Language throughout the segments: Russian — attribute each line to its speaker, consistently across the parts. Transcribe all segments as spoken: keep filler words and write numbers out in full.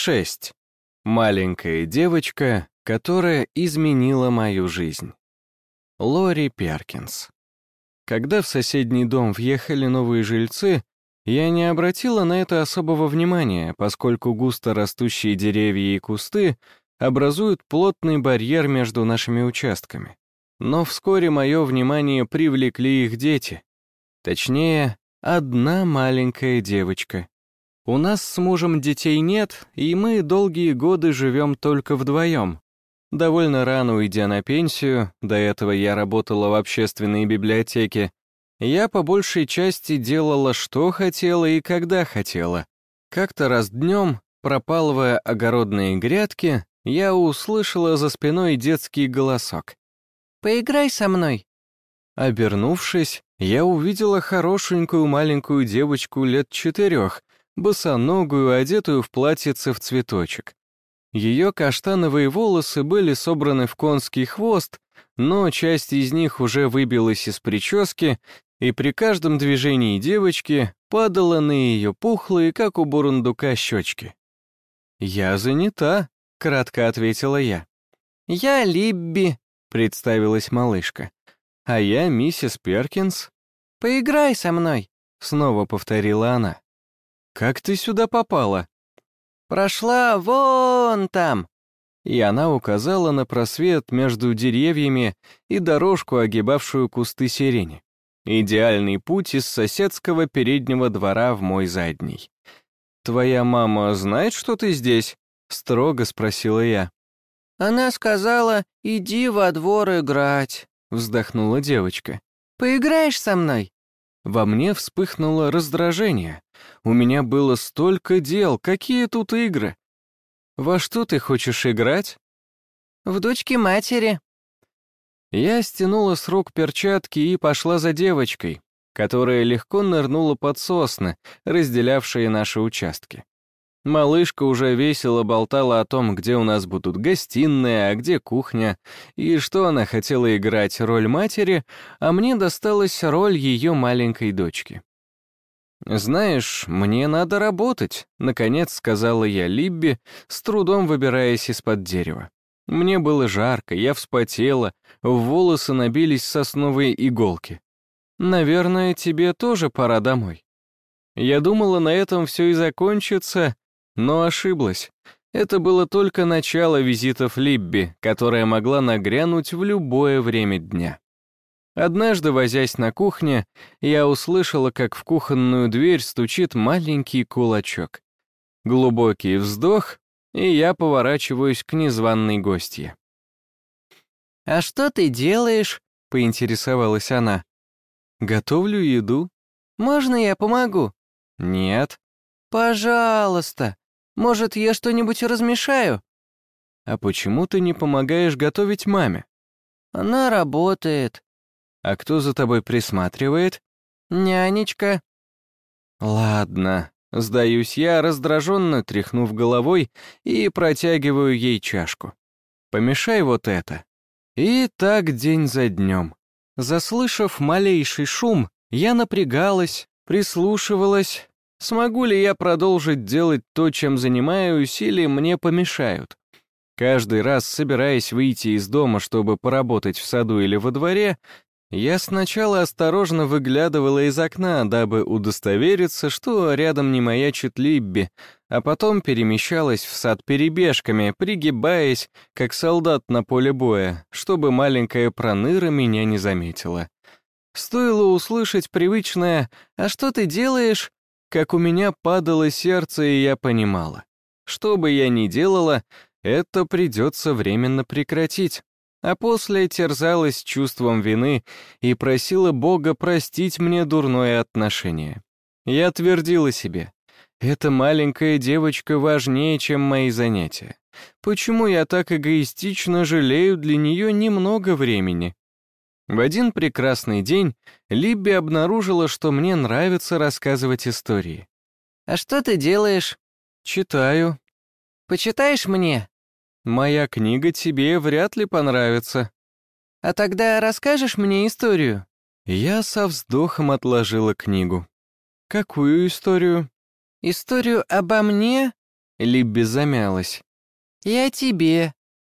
Speaker 1: шесть. Маленькая девочка, которая изменила мою жизнь. Лори Перкинс. Когда в соседний дом въехали новые жильцы, я не обратила на это особого внимания, поскольку густо растущие деревья и кусты образуют плотный барьер между нашими участками. Но вскоре мое внимание привлекли их дети. Точнее, одна маленькая девочка. У нас с мужем детей нет, и мы долгие годы живем только вдвоем. Довольно рано уйдя на пенсию, до этого я работала в общественной библиотеке, я по большей части делала, что хотела и когда хотела. Как-то раз днем, пропалывая огородные грядки, я услышала за спиной детский голосок. «Поиграй со мной». Обернувшись, я увидела хорошенькую маленькую девочку лет четырех, босоногую, одетую в платьице в цветочек. Ее каштановые волосы были собраны в конский хвост, но часть из них уже выбилась из прически, и при каждом движении девочки падала на ее пухлые, как у бурундука, щечки. «Я занята», — кратко ответила я. «Я Либби», — представилась малышка. «А я миссис Перкинс». «Поиграй со мной», — снова повторила она. «Как ты сюда попала?» «Прошла вон там!» И она указала на просвет между деревьями и дорожку, огибавшую кусты сирени. Идеальный путь из соседского переднего двора в мой задний. «Твоя мама знает, что ты здесь?» — строго спросила я. «Она сказала, иди во двор играть», — вздохнула девочка. «Поиграешь со мной?» Во мне вспыхнуло раздражение. У меня было столько дел, какие тут игры? Во что ты хочешь играть? В дочки матери. Я стянула с рук перчатки и пошла за девочкой, которая легко нырнула под сосны, разделявшие наши участки. Малышка уже весело болтала о том, где у нас будут гостиная, а где кухня, и что она хотела играть роль матери, а мне досталась роль ее маленькой дочки. «Знаешь, мне надо работать», — наконец сказала я Либби, с трудом выбираясь из-под дерева. Мне было жарко, я вспотела, в волосы набились сосновые иголки. «Наверное, тебе тоже пора домой». Я думала, на этом все и закончится, но ошиблась. Это было только начало визитов Либби, которая могла нагрянуть в любое время дня. Однажды, возясь на кухне, я услышала, как в кухонную дверь стучит маленький кулачок. Глубокий вздох, и я поворачиваюсь к незваной гостье. «А что ты делаешь?» — поинтересовалась она. «Готовлю еду». «Можно я помогу?» «Нет». «Пожалуйста. Может, я что-нибудь размешаю?» «А почему ты не помогаешь готовить маме?» «Она работает». «А кто за тобой присматривает?» «Нянечка». «Ладно», — сдаюсь я, раздраженно тряхнув головой, и протягиваю ей чашку. «Помешай вот это». И так день за днем. Заслышав малейший шум, я напрягалась, прислушивалась, смогу ли я продолжить делать то, чем занимаюсь, или мне помешают. Каждый раз, собираясь выйти из дома, чтобы поработать в саду или во дворе, я сначала осторожно выглядывала из окна, дабы удостовериться, что рядом не маячит Либби, а потом перемещалась в сад перебежками, пригибаясь, как солдат на поле боя, чтобы маленькая проныра меня не заметила. Стоило услышать привычное «А что ты делаешь?», как у меня падало сердце, и я понимала. Что бы я ни делала, это придется временно прекратить. А после терзалась чувством вины и просила Бога простить мне дурное отношение. Я твердила себе, эта маленькая девочка важнее, чем мои занятия. Почему я так эгоистично жалею для нее немного времени? В один прекрасный день Либби обнаружила, что мне нравится рассказывать истории. «А что ты делаешь?» «Читаю». «Почитаешь мне?» «Моя книга тебе вряд ли понравится». «А тогда расскажешь мне историю?» Я со вздохом отложила книгу. «Какую историю?» «Историю обо мне?» Либби замялась.
Speaker 2: «Я тебе».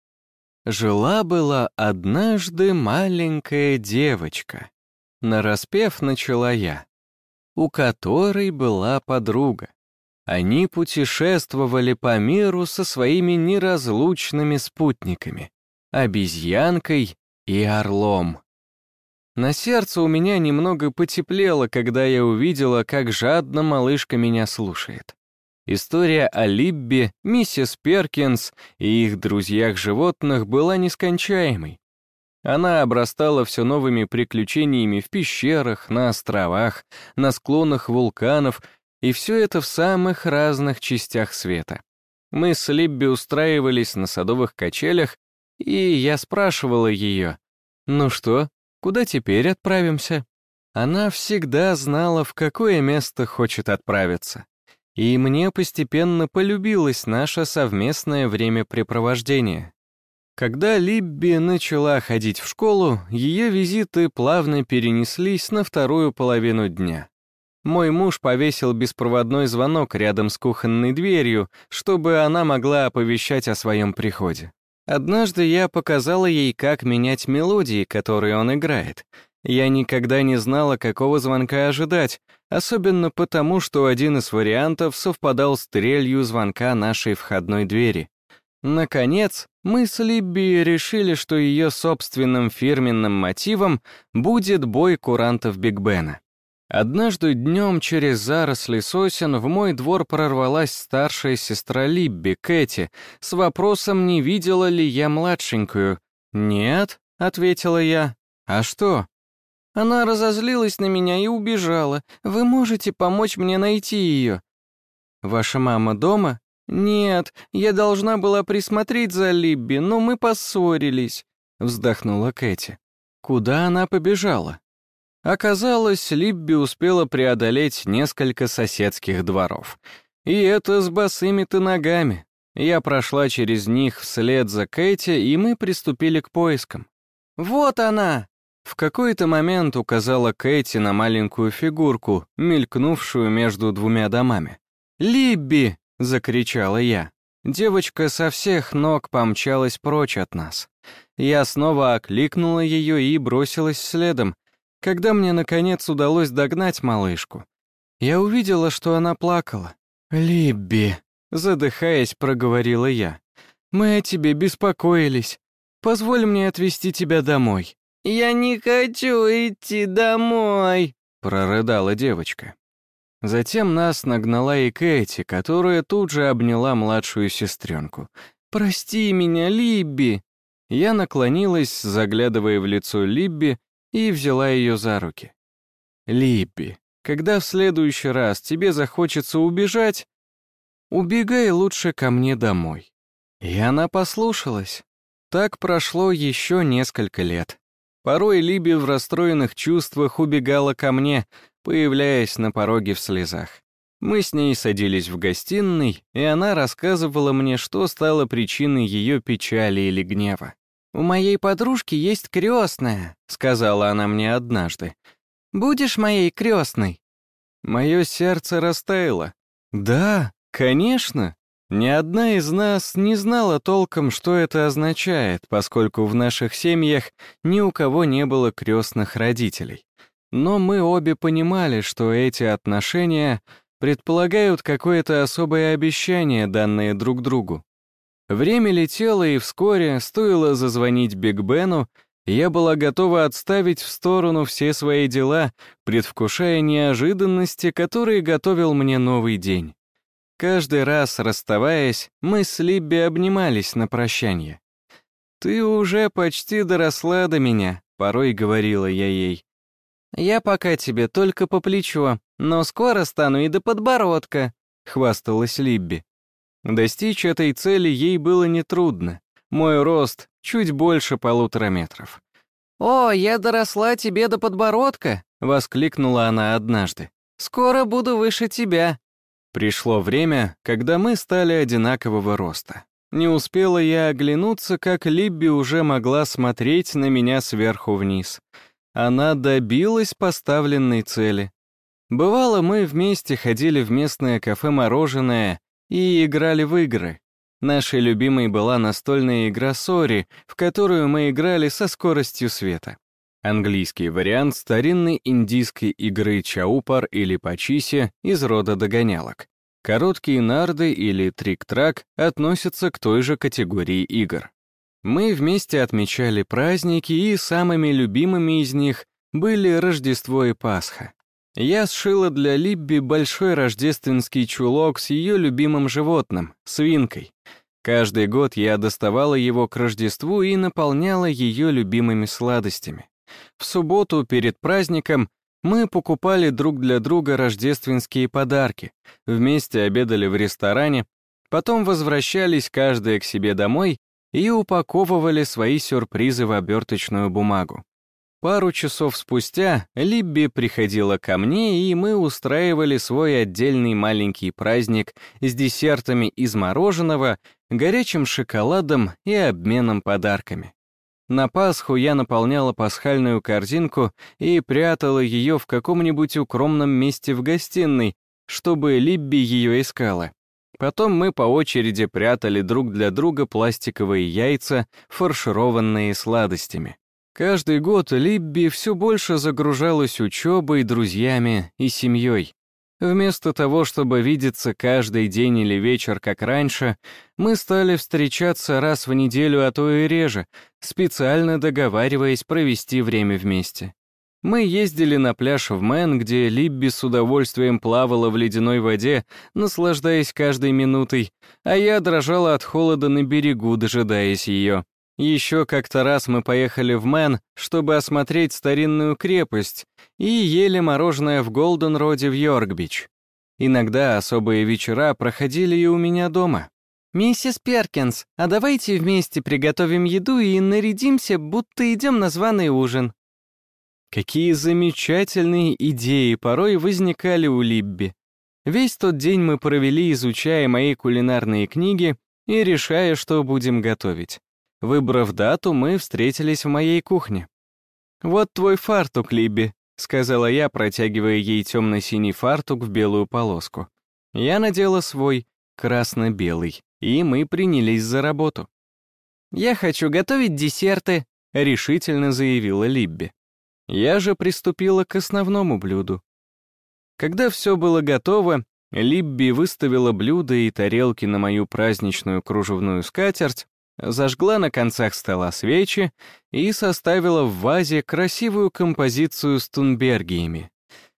Speaker 1: Жила-была однажды маленькая девочка. Нараспев начала я. У которой была подруга. Они путешествовали по миру со своими неразлучными спутниками — обезьянкой и орлом. На сердце у меня немного потеплело, когда я увидела, как жадно малышка меня слушает. История о Либби, миссис Перкинс и их друзьях-животных была нескончаемой. Она обрастала все новыми приключениями в пещерах, на островах, на склонах вулканов, и все это в самых разных частях света. Мы с Либби устраивались на садовых качелях, и я спрашивала ее, «Ну что, куда теперь отправимся?» Она всегда знала, в какое место хочет отправиться. И мне постепенно полюбилось наше совместное времяпрепровождение. Когда Либби начала ходить в школу, ее визиты плавно перенеслись на вторую половину дня. Мой муж повесил беспроводной звонок рядом с кухонной дверью, чтобы она могла оповещать о своем приходе. Однажды я показала ей, как менять мелодии, которые он играет. Я никогда не знала, какого звонка ожидать, особенно потому, что один из вариантов совпадал с трелью звонка нашей входной двери. Наконец, мы с Либби решили, что ее собственным фирменным мотивом будет бой курантов Биг Бена. Однажды днем через заросли сосен в мой двор прорвалась старшая сестра Либби, Кэти, с вопросом, не видела ли я младшенькую. «Нет», — ответила я. «А что?» «Она разозлилась на меня и убежала. Вы можете помочь мне найти ее?» «Ваша мама дома?» «Нет, я должна была присмотреть за Либби, но мы поссорились», — вздохнула Кэти. «Куда она побежала?» Оказалось, Либби успела преодолеть несколько соседских дворов. И это с босыми-то ногами. Я прошла через них вслед за Кэти, и мы приступили к поискам. «Вот она!» В какой-то момент указала Кэти на маленькую фигурку, мелькнувшую между двумя домами. «Либби!» — закричала я. Девочка со всех ног помчалась прочь от нас. Я снова окликнула ее и бросилась следом. Когда мне, наконец, удалось догнать малышку, я увидела, что она плакала. «Либби», — задыхаясь, проговорила я, — «мы о тебе беспокоились. Позволь мне отвезти тебя домой». «Я не хочу идти домой», — прорыдала девочка. Затем нас нагнала и Кэти, которая тут же обняла младшую сестренку. «Прости меня, Либби». Я наклонилась, заглядывая в лицо Либби, и взяла ее за руки. «Либби, когда в следующий раз тебе захочется убежать, убегай лучше ко мне домой». И она послушалась. Так прошло еще несколько лет. Порой Либби в расстроенных чувствах убегала ко мне, появляясь на пороге в слезах. Мы с ней садились в гостиной, и она рассказывала мне, что стало причиной ее печали или гнева. «У моей подружки есть крестная», — сказала она мне однажды. «Будешь моей крестной?» Мое сердце растаяло. «Да, конечно». Ни одна из нас не знала толком, что это означает, поскольку в наших семьях ни у кого не было крестных родителей. Но мы обе понимали, что эти отношения предполагают какое-то особое обещание, данное друг другу. Время летело, и вскоре, стоило зазвонить Биг Бену, я была готова отставить в сторону все свои дела, предвкушая неожиданности, которые готовил мне новый день. Каждый раз, расставаясь, мы с Либби обнимались на прощанье. «Ты уже почти доросла до меня», — порой говорила я ей. «Я пока тебе только по плечо, но скоро стану и до подбородка», — хвасталась Либби. Достичь этой цели ей было нетрудно. Мой рост чуть больше полутора метров. «О, я доросла тебе до подбородка», — воскликнула она однажды. «Скоро буду выше тебя». Пришло время, когда мы стали одинакового роста. Не успела я оглянуться, как Либби уже могла смотреть на меня сверху вниз. Она добилась поставленной цели. Бывало, мы вместе ходили в местное кафе «Мороженое», и играли в игры. Нашей любимой была настольная игра «Сори», в которую мы играли со скоростью света. Английский вариант старинной индийской игры чаупар или пачиси из рода догонялок. Короткие нарды или трик-трак относятся к той же категории игр. Мы вместе отмечали праздники, и самыми любимыми из них были Рождество и Пасха. Я сшила для Либби большой рождественский чулок с ее любимым животным — свинкой. Каждый год я доставала его к Рождеству и наполняла ее любимыми сладостями. В субботу перед праздником мы покупали друг для друга рождественские подарки, вместе обедали в ресторане, потом возвращались каждая к себе домой и упаковывали свои сюрпризы в оберточную бумагу. Пару часов спустя Либби приходила ко мне, и мы устраивали свой отдельный маленький праздник с десертами из мороженого, горячим шоколадом и обменом подарками. На Пасху я наполняла пасхальную корзинку и прятала ее в каком-нибудь укромном месте в гостиной, чтобы Либби ее искала. Потом мы по очереди прятали друг для друга пластиковые яйца, фаршированные сладостями. Каждый год Либби все больше загружалась учебой, друзьями и семьей. Вместо того, чтобы видеться каждый день или вечер, как раньше, мы стали встречаться раз в неделю, а то и реже, специально договариваясь провести время вместе. Мы ездили на пляж в Мэн, где Либби с удовольствием плавала в ледяной воде, наслаждаясь каждой минутой, а я дрожала от холода на берегу, дожидаясь ее. Еще как-то раз мы поехали в Мэн, чтобы осмотреть старинную крепость, и ели мороженое в Голден-Роде в Йорк-Бич. Иногда особые вечера проходили и у меня дома.
Speaker 2: «Миссис Перкинс, а давайте вместе приготовим еду и нарядимся, будто идем на званый ужин».
Speaker 1: Какие замечательные идеи порой возникали у Либби. Весь тот день мы провели, изучая мои кулинарные книги и решая, что будем готовить. Выбрав дату, мы встретились в моей кухне. «Вот твой фартук, Либби», — сказала я, протягивая ей темно-синий фартук в белую полоску. Я надела свой, красно-белый, и мы принялись за работу.
Speaker 2: «Я хочу готовить десерты»,
Speaker 1: — решительно заявила Либби. Я же приступила к основному блюду. Когда все было готово, Либби выставила блюда и тарелки на мою праздничную кружевную скатерть, зажгла на концах стола свечи и составила в вазе красивую композицию с тунбергиями.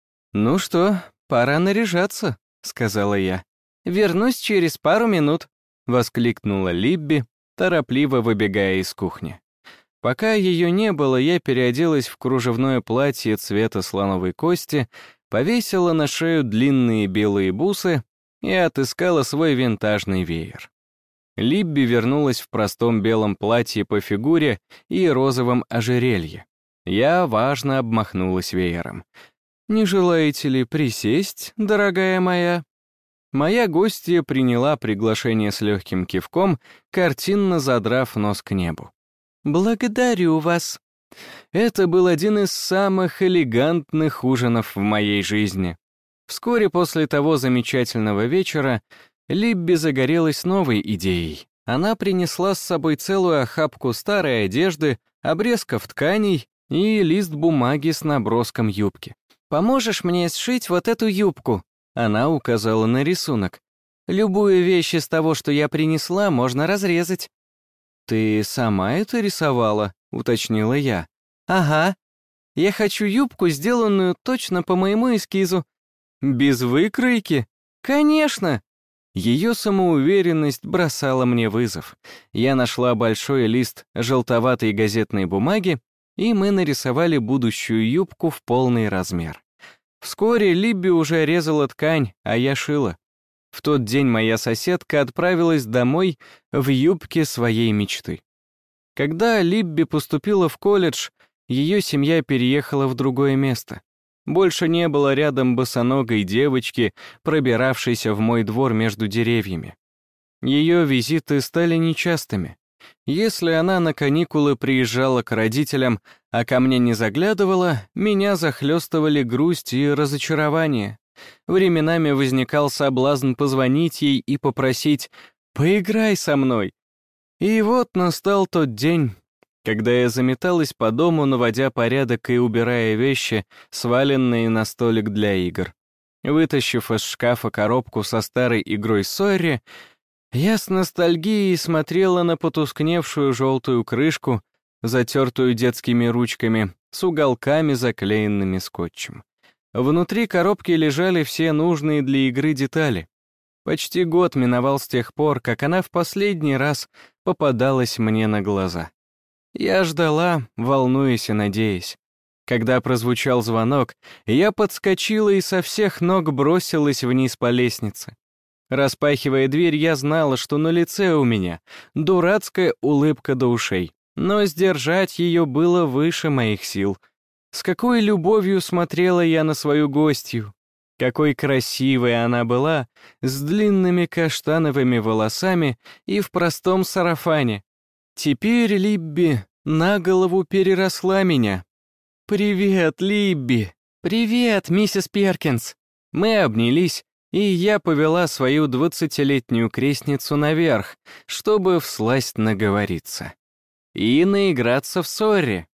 Speaker 1: «Ну что, пора наряжаться», — сказала я.
Speaker 2: «Вернусь через пару минут»,
Speaker 1: — воскликнула Либби, торопливо выбегая из кухни. Пока ее не было, я переоделась в кружевное платье цвета слоновой кости, повесила на шею длинные белые бусы и отыскала свой винтажный веер. Либби вернулась в простом белом платье по фигуре и розовом ожерелье. Я важно обмахнулась веером. «Не желаете ли присесть, дорогая моя?» Моя гостья приняла приглашение с легким кивком, картинно задрав нос к небу.
Speaker 2: «Благодарю вас».
Speaker 1: Это был один из самых элегантных ужинов в моей жизни. Вскоре после того замечательного вечера Либби загорелась новой идеей. Она принесла с собой целую охапку старой одежды, обрезков тканей и лист бумаги с наброском юбки.
Speaker 2: «Поможешь мне сшить вот эту юбку?»
Speaker 1: Она указала на рисунок.
Speaker 2: «Любую вещь из того, что я принесла, можно разрезать».
Speaker 1: «Ты сама это рисовала?» — уточнила я.
Speaker 2: «Ага. Я хочу юбку, сделанную точно по моему эскизу».
Speaker 1: «Без выкройки?»
Speaker 2: «Конечно!»
Speaker 1: Ее самоуверенность бросала мне вызов. Я нашла большой лист желтоватой газетной бумаги, и мы нарисовали будущую юбку в полный размер. Вскоре Либби уже резала ткань, а я шила. В тот день моя соседка отправилась домой в юбке своей мечты. Когда Либби поступила в колледж, ее семья переехала в другое место. Больше не было рядом босоногой девочки, пробиравшейся в мой двор между деревьями. Ее визиты стали нечастыми. Если она на каникулы приезжала к родителям, а ко мне не заглядывала, меня захлестывали грусть и разочарование.
Speaker 2: Временами возникал соблазн позвонить ей и попросить «поиграй со мной». И вот настал тот день, когда я заметалась по дому, наводя порядок и убирая вещи, сваленные на столик для игр. Вытащив из шкафа коробку со старой игрой Сорри, я с ностальгией смотрела на потускневшую желтую крышку, затертую детскими ручками, с уголками, заклеенными скотчем. Внутри коробки лежали все нужные для игры детали. Почти год миновал с тех пор, как она в последний раз попадалась мне на глаза. Я ждала, волнуясь и надеясь. Когда прозвучал звонок, я подскочила и со всех ног бросилась вниз по лестнице. Распахивая дверь, я знала, что на лице у меня дурацкая улыбка до ушей, но сдержать ее было выше моих сил. С какой любовью смотрела я на свою гостью. Какой красивой она была, с длинными каштановыми волосами и в простом сарафане. Теперь Либби на голову переросла меня. «Привет, Либби!» «Привет, миссис Перкинс!» Мы обнялись, и я повела свою двадцатилетнюю крестницу наверх, чтобы всласть наговориться. И наиграться в Сорри.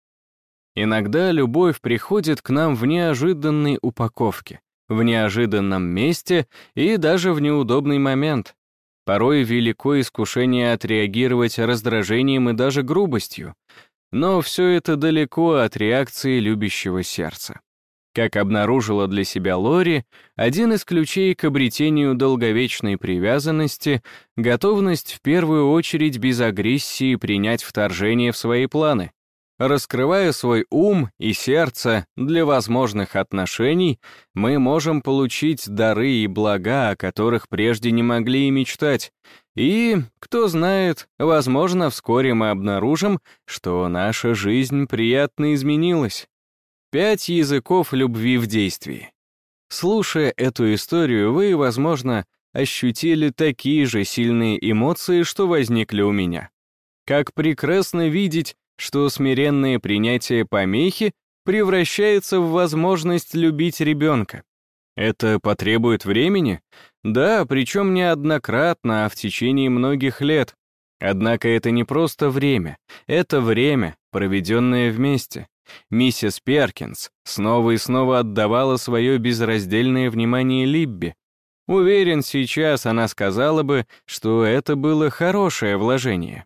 Speaker 2: Иногда любовь приходит к нам в неожиданной упаковке, в неожиданном месте и даже в неудобный момент. Порой велико искушение отреагировать раздражением и даже грубостью. Но все это далеко от реакции любящего сердца. Как обнаружила для себя Лори, один из ключей к обретению долговечной привязанности — готовность в первую очередь без агрессии принять вторжение в свои планы. Раскрывая свой ум и сердце для возможных отношений, мы можем получить дары и блага, о которых прежде не могли и мечтать. И, кто знает, возможно, вскоре мы обнаружим, что наша жизнь приятно изменилась. Пять языков любви в действии. Слушая эту историю, вы, возможно, ощутили такие же сильные эмоции, что возникли у меня. Как прекрасно видеть, что смиренное принятие помехи превращается в возможность любить ребенка. Это потребует времени? Да, причем неоднократно, а в течение многих лет. Однако это не просто время, это время, проведенное вместе. Миссис Перкинс снова и снова отдавала свое безраздельное внимание Либби. Уверен, сейчас она сказала бы, что это было хорошее вложение.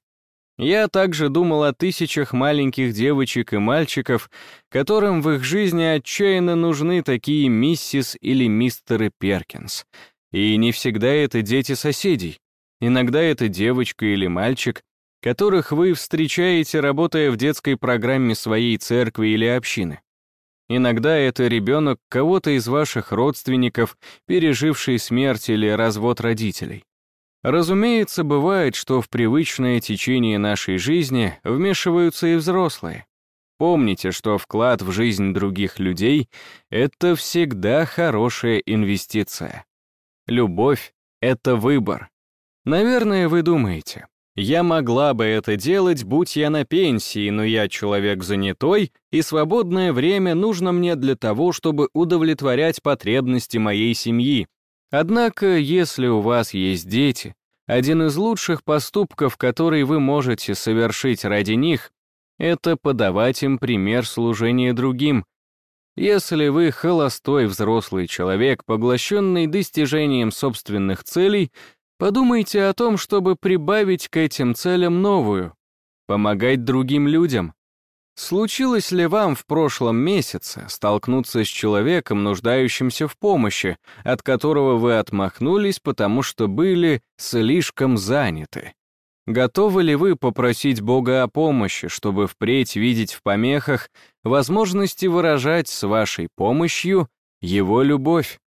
Speaker 2: Я также думал о тысячах маленьких девочек и мальчиков, которым в их жизни отчаянно нужны такие миссис или мистеры Перкинс. И не всегда это дети соседей. Иногда это девочка или мальчик, которых вы встречаете, работая в детской программе своей церкви или общины. Иногда это ребенок кого-то из ваших родственников, переживший смерть или развод родителей. Разумеется, бывает, что в привычное течение нашей жизни вмешиваются и взрослые. Помните, что вклад в жизнь других людей — это всегда хорошая инвестиция. Любовь — это выбор. Наверное, вы думаете, я могла бы это делать, будь я на пенсии, но я человек занятой, и свободное время нужно мне для того, чтобы удовлетворять потребности моей семьи. Однако, если у вас есть дети, один из лучших поступков, который вы можете совершить ради них, это подавать им пример служения другим. Если вы холостой взрослый человек, поглощенный достижением собственных целей, подумайте о том, чтобы прибавить к этим целям новую — помогать другим людям. Случилось ли вам в прошлом месяце столкнуться с человеком, нуждающимся в помощи, от которого вы отмахнулись, потому что были слишком заняты? Готовы ли вы попросить Бога о помощи, чтобы впредь видеть в помехах возможности выражать с вашей помощью Его любовь?